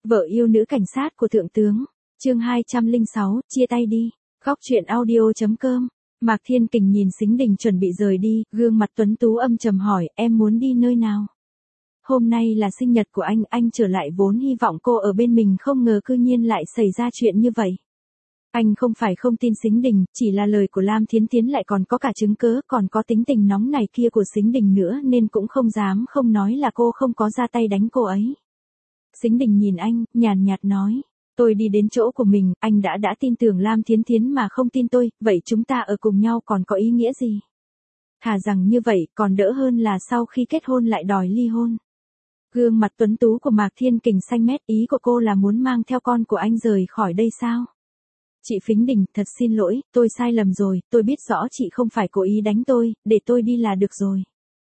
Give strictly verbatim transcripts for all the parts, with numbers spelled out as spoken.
Vợ yêu nữ cảnh sát của thượng tướng. Chương hai trăm lẻ sáu, chia tay đi. Góc truyện audio.com. Mạc Thiên Kình nhìn Sính Đình chuẩn bị rời đi, gương mặt tuấn tú âm trầm hỏi, em muốn đi nơi nào? Hôm nay là sinh nhật của anh, anh trở lại vốn hy vọng cô ở bên mình, không ngờ cư nhiên lại xảy ra chuyện như vậy. Anh không phải không tin Sính Đình, chỉ là lời của Lam Thiến Thiến lại còn có cả chứng cớ, còn có tính tình nóng này kia của Sính Đình nữa nên cũng không dám không nói là cô không có ra tay đánh cô ấy. Sính Đình nhìn anh, nhàn nhạt nói, tôi đi đến chỗ của mình, anh đã đã tin tưởng Lam Thiến Thiến mà không tin tôi, vậy chúng ta ở cùng nhau còn có ý nghĩa gì? Thà rằng như vậy còn đỡ hơn là sau khi kết hôn lại đòi ly hôn. Gương mặt tuấn tú của Mạc Thiên Kình xanh mét, ý của cô là muốn mang theo con của anh rời khỏi đây sao? Chị Phính Đình, thật xin lỗi, tôi sai lầm rồi, tôi biết rõ chị không phải cố ý đánh tôi, để tôi đi là được rồi.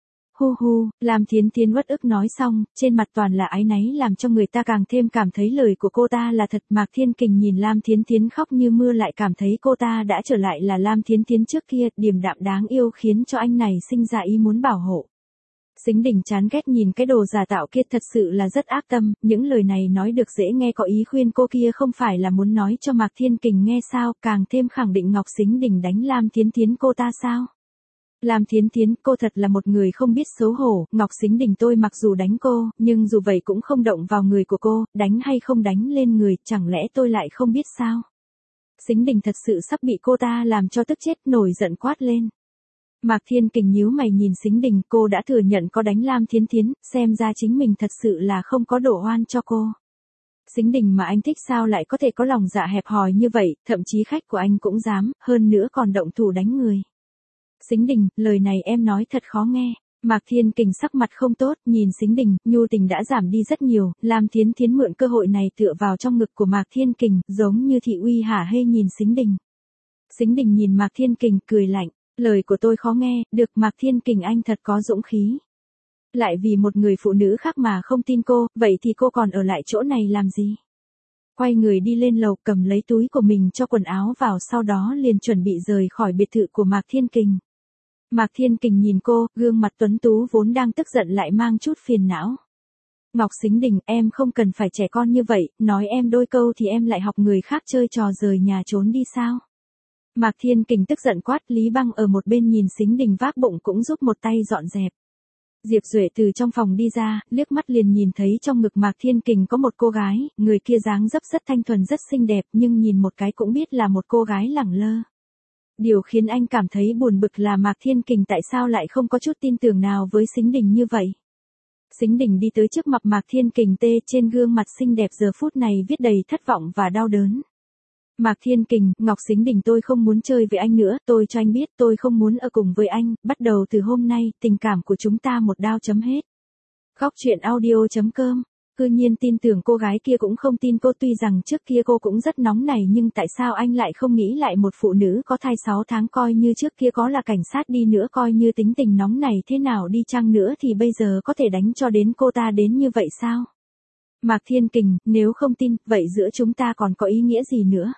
Hu hu, Lam Thiến Thiến uất ức nói xong, trên mặt toàn là áy náy làm cho người ta càng thêm cảm thấy lời của cô ta là thật. Mạc Thiên Kình nhìn Lam Thiến Thiến khóc như mưa lại cảm thấy cô ta đã trở lại là Lam Thiến Thiến trước kia, điềm đạm đáng yêu khiến cho anh này sinh ra ý muốn bảo hộ. Sính Đình chán ghét nhìn cái đồ giả tạo kia, thật sự là rất ác tâm, những lời này nói được dễ nghe, có ý khuyên cô kia không phải là muốn nói cho Mạc Thiên Kình nghe sao, càng thêm khẳng định Ngọc Sính Đình đánh Lam Thiến Thiến cô ta sao. Lam Thiến Thiến, cô thật là một người không biết xấu hổ, Ngọc Sính Đình tôi mặc dù đánh cô, nhưng dù vậy cũng không động vào người của cô, đánh hay không đánh lên người, chẳng lẽ tôi lại không biết sao. Sính Đình thật sự sắp bị cô ta làm cho tức chết, nổi giận quát lên. Mạc Thiên Kình nhíu mày nhìn Sính Đình, cô đã thừa nhận có đánh Lam Thiến Thiến, xem ra chính mình thật sự là không có đổ oan cho cô. Sính Đình mà anh thích sao lại có thể có lòng dạ hẹp hòi như vậy, thậm chí khách của anh cũng dám, hơn nữa còn động thủ đánh người. Sính Đình, lời này em nói thật khó nghe. Mạc Thiên Kình sắc mặt không tốt, nhìn Sính Đình, nhu tình đã giảm đi rất nhiều, Lam Thiến Thiến mượn cơ hội này tựa vào trong ngực của Mạc Thiên Kình, giống như thị uy hả hê nhìn Sính Đình. Sính Đình nhìn Mạc Thiên Kình, cười lạnh, lời của tôi khó nghe, được Mạc Thiên Kình anh thật có dũng khí. Lại vì một người phụ nữ khác mà không tin cô, vậy thì cô còn ở lại chỗ này làm gì? Quay người đi lên lầu cầm lấy túi của mình cho quần áo vào, sau đó liền chuẩn bị rời khỏi biệt thự của Mạc Thiên Kình. Mạc Thiên Kình nhìn cô, gương mặt tuấn tú vốn đang tức giận lại mang chút phiền não. Ngọc Sính Đình, em không cần phải trẻ con như vậy, nói em đôi câu thì em lại học người khác chơi trò rời nhà trốn đi sao? Mạc Thiên Kình tức giận quát, Lý Băng ở một bên nhìn Sính Đình vác bụng cũng giúp một tay dọn dẹp. Diệp Duệ từ trong phòng đi ra, liếc mắt liền nhìn thấy trong ngực Mạc Thiên Kình có một cô gái, người kia dáng dấp rất thanh thuần rất xinh đẹp, nhưng nhìn một cái cũng biết là một cô gái lẳng lơ. Điều khiến anh cảm thấy buồn bực là Mạc Thiên Kình tại sao lại không có chút tin tưởng nào với Sính Đình như vậy. Sính Đình đi tới trước mặt Mạc Thiên Kình, tê trên gương mặt xinh đẹp giờ phút này viết đầy thất vọng và đau đớn. Mạc Thiên Kình, Ngọc Sính Đình tôi không muốn chơi với anh nữa, tôi cho anh biết tôi không muốn ở cùng với anh, bắt đầu từ hôm nay, tình cảm của chúng ta một đao chấm hết. Góc truyện audio.com. Cư nhiên tin tưởng cô gái kia cũng không tin cô, tuy rằng trước kia cô cũng rất nóng này nhưng tại sao anh lại không nghĩ lại một phụ nữ có thai sáu tháng coi như trước kia có là cảnh sát đi nữa, coi như tính tình nóng này thế nào đi chăng nữa thì bây giờ có thể đánh cho đến cô ta đến như vậy sao? Mạc Thiên Kình, nếu không tin, vậy giữa chúng ta còn có ý nghĩa gì nữa?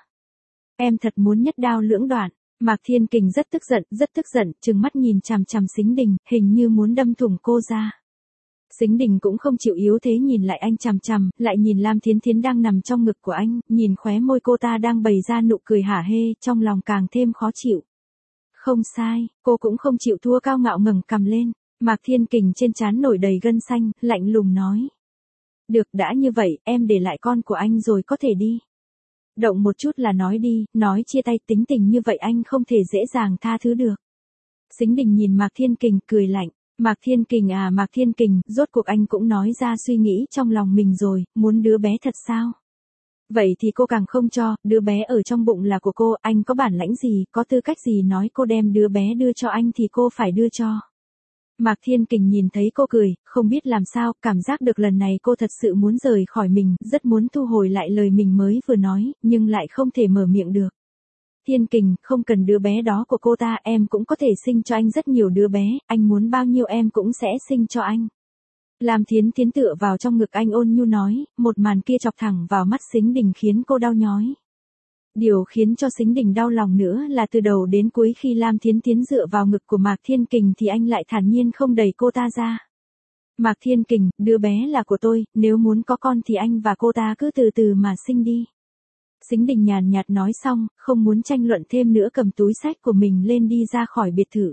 Em thật muốn nhất đao lưỡng đoạn. Mạc Thiên Kình rất tức giận, rất tức giận, trừng mắt nhìn chằm chằm Sính Đình, hình như muốn đâm thủng cô ra. Sính Đình cũng không chịu yếu thế nhìn lại anh chằm chằm, lại nhìn Lam Thiến Thiến đang nằm trong ngực của anh, nhìn khóe môi cô ta đang bày ra nụ cười hả hê, trong lòng càng thêm khó chịu. Không sai, cô cũng không chịu thua, cao ngạo ngẩng cằm lên. Mạc Thiên Kình trên trán nổi đầy gân xanh, lạnh lùng nói. Được, đã như vậy, em để lại con của anh rồi có thể đi. Động một chút là nói đi, nói chia tay, tính tình như vậy anh không thể dễ dàng tha thứ được. Sính Đình nhìn Mạc Thiên Kình, cười lạnh. Mạc Thiên Kình à, Mạc Thiên Kình, rốt cuộc anh cũng nói ra suy nghĩ trong lòng mình rồi, muốn đứa bé thật sao? Vậy thì cô càng không cho, đứa bé ở trong bụng là của cô, anh có bản lãnh gì, có tư cách gì nói cô đem đứa bé đưa cho anh thì cô phải đưa cho. Mạc Thiên Kình nhìn thấy cô cười, không biết làm sao, cảm giác được lần này cô thật sự muốn rời khỏi mình, rất muốn thu hồi lại lời mình mới vừa nói, nhưng lại không thể mở miệng được. Thiên Kình, không cần đứa bé đó của cô ta, em cũng có thể sinh cho anh rất nhiều đứa bé, anh muốn bao nhiêu em cũng sẽ sinh cho anh. Lam Thiến Thiến tựa vào trong ngực anh ôn nhu nói, một màn kia chọc thẳng vào mắt Sính Đình khiến cô đau nhói. Điều khiến cho Sính Đình đau lòng nữa là từ đầu đến cuối khi Lam Thiến Thiến dựa vào ngực của Mạc Thiên Kình thì anh lại thản nhiên không đẩy cô ta ra. Mạc Thiên Kình, đứa bé là của tôi, nếu muốn có con thì anh và cô ta cứ từ từ mà sinh đi. Sính Đình nhàn nhạt nói xong, không muốn tranh luận thêm nữa cầm túi xách của mình lên đi ra khỏi biệt thự.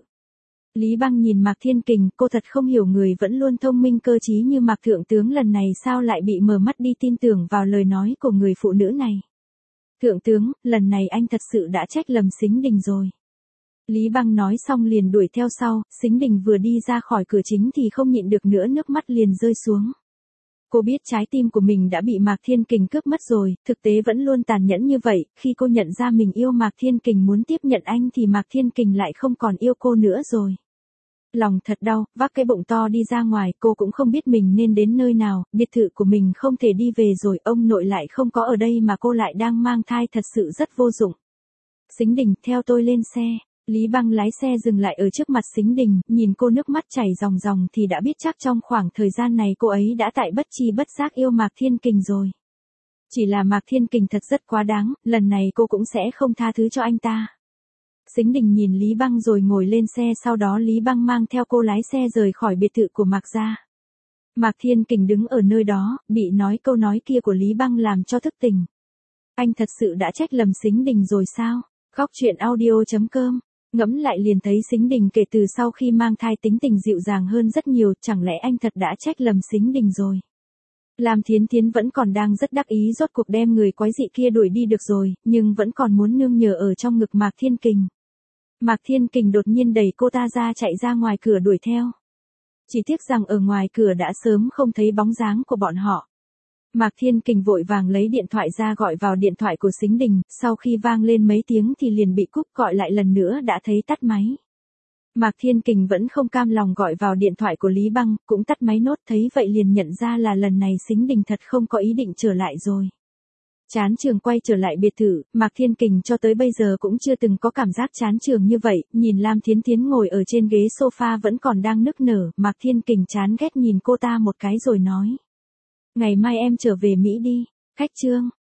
Lý Băng nhìn Mạc Thiên Kình, cô thật không hiểu người vẫn luôn thông minh cơ trí như Mạc Thượng tướng lần này sao lại bị mờ mắt đi tin tưởng vào lời nói của người phụ nữ này. Thượng tướng, lần này anh thật sự đã trách lầm Sính Đình rồi. Lý Băng nói xong liền đuổi theo sau, Sính Đình vừa đi ra khỏi cửa chính thì không nhịn được nữa nước mắt liền rơi xuống. Cô biết trái tim của mình đã bị Mạc Thiên Kình cướp mất rồi, thực tế vẫn luôn tàn nhẫn như vậy, khi cô nhận ra mình yêu Mạc Thiên Kình muốn tiếp nhận anh thì Mạc Thiên Kình lại không còn yêu cô nữa rồi. Lòng thật đau, vác cái bụng to đi ra ngoài, cô cũng không biết mình nên đến nơi nào, biệt thự của mình không thể đi về rồi, ông nội lại không có ở đây mà cô lại đang mang thai, thật sự rất vô dụng. Sính Đình, theo tôi lên xe. Lý Băng lái xe dừng lại ở trước mặt Sính Đình, nhìn cô nước mắt chảy ròng ròng thì đã biết chắc trong khoảng thời gian này cô ấy đã tại bất chi bất giác yêu Mạc Thiên Kình rồi. Chỉ là Mạc Thiên Kình thật rất quá đáng, lần này cô cũng sẽ không tha thứ cho anh ta. Sính Đình nhìn Lý Băng rồi ngồi lên xe, sau đó Lý Băng mang theo cô lái xe rời khỏi biệt thự của Mạc gia. Mạc Thiên Kình đứng ở nơi đó, bị nói câu nói kia của Lý Băng làm cho thức tỉnh. Anh thật sự đã trách lầm Sính Đình rồi sao? Khóc chuyện audio chấm com. Ngẫm lại liền thấy Sính Đình kể từ sau khi mang thai tính tình dịu dàng hơn rất nhiều, chẳng lẽ anh thật đã trách lầm Sính Đình rồi? Lam Thiến Thiến vẫn còn đang rất đắc ý rốt cuộc đem người quái dị kia đuổi đi được rồi, nhưng vẫn còn muốn nương nhờ ở trong ngực Mạc Thiên Kình. Mạc Thiên Kình đột nhiên đẩy cô ta ra chạy ra ngoài cửa đuổi theo. Chỉ tiếc rằng ở ngoài cửa đã sớm không thấy bóng dáng của bọn họ. Mạc Thiên Kình vội vàng lấy điện thoại ra gọi vào điện thoại của Sính Đình, sau khi vang lên mấy tiếng thì liền bị cúp, gọi lại lần nữa đã thấy tắt máy. Mạc Thiên Kình vẫn không cam lòng gọi vào điện thoại của Lý Băng, cũng tắt máy nốt, thấy vậy liền nhận ra là lần này Sính Đình thật không có ý định trở lại rồi. Chán trường quay trở lại biệt thự, Mạc Thiên Kình cho tới bây giờ cũng chưa từng có cảm giác chán trường như vậy, nhìn Lam Thiến Thiến ngồi ở trên ghế sofa vẫn còn đang nức nở, Mạc Thiên Kình chán ghét nhìn cô ta một cái rồi nói. Ngày mai em trở về Mỹ đi, khách trương.